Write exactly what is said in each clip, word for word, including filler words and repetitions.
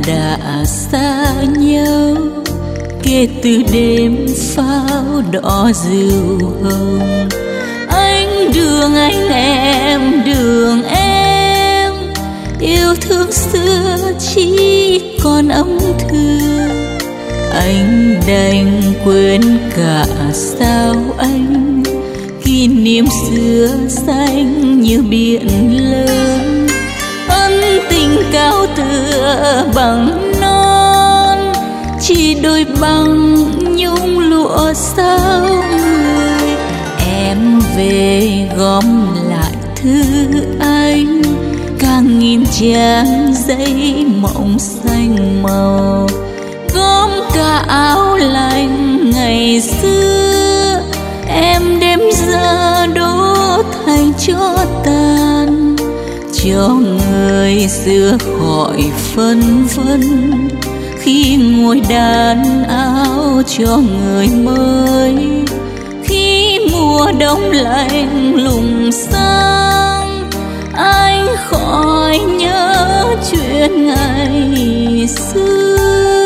đã xa nhau kể từ đêm pháo đỏ rượu hồng. Anh đường anh em đường em, yêu thương xưa chỉ còn âm thư. Anh đành quên cả sao anh, kỷ niệm xưa xanh như biển lớn. Ân tình cao tựa bằng non, chỉ đôi bằng nhung lụa sao người. Em về gom lại thư anh, càng nghìn trang giấy mộng xanh màu. Gom cả áo lạnh ngày xưa, em đem ra đốt thành cho tàn. Cho người xưa khỏi phân vân, khi ngồi đàn áo cho người mới. Khi mùa đông lạnh lùng sang, anh khỏi nhớ chuyện ngày xưa.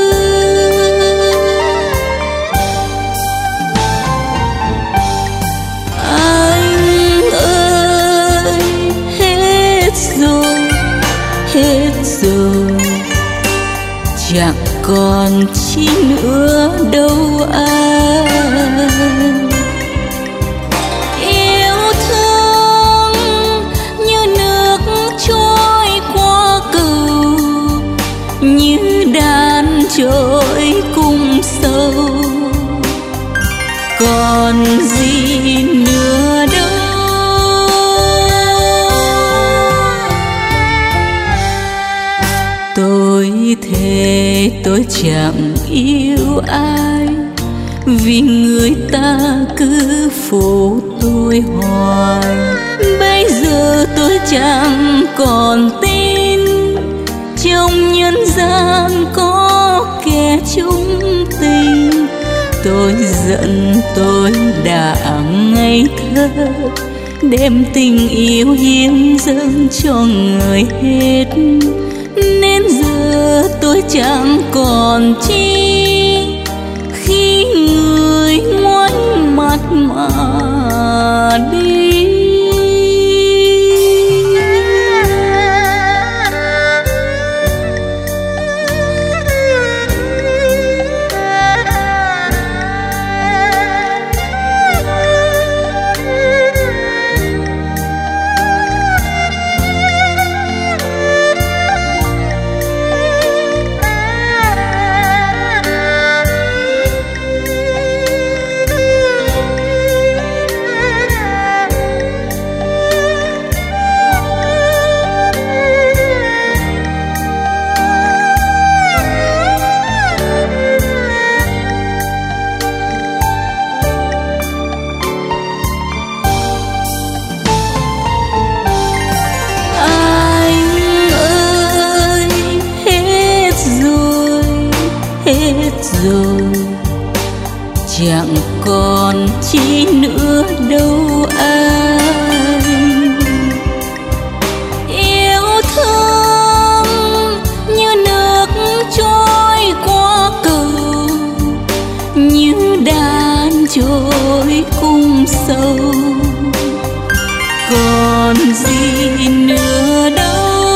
Anh ơi hết rồi, hết rồi, chẳng còn chi nữa đâu anh. Yêu thương như nước trôi qua cầu, như đàn trôi cùng sâu. Còn gì nữa đâu. Tôi thề tôi chẳng yêu ai, vì người ta cứ phụ tôi hoài. Bây giờ tôi chẳng còn tin trong nhân gian có kẻ chung tình. Tôi giận tôi đã ngây thơ, đem tình yêu hiến dâng cho người hết. Nên giờ tôi chẳng còn chi, khi người ngoảnh mặt mà đi. Hết rồi, chẳng còn chi nữa đâu anh. Yêu thương như nước trôi qua cầu, như đàn trôi cùng sâu. Còn gì nữa đâu.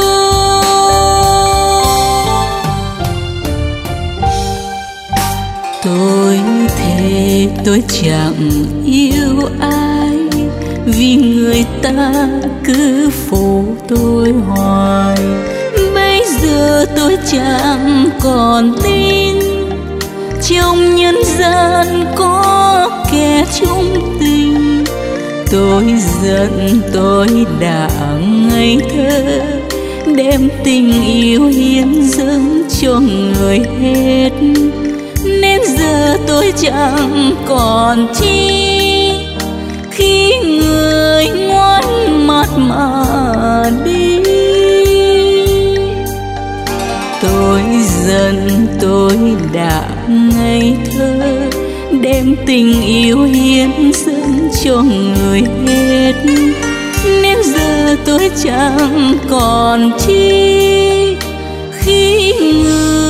Tôi thề tôi chẳng yêu ai, vì người ta cứ phụ tôi hoài. Bây giờ tôi chẳng còn tin trong nhân gian có kẻ chung tình. Tôi giận tôi đã ngây thơ, đem tình yêu hiến dâng cho người hết. Nên giờ tôi chẳng còn chi, khi người ngoảnh mặt mà đi. Tôi giận tôi đã ngây thơ, đem tình yêu hiến dâng cho người hết. Nên giờ tôi chẳng còn chi, khi người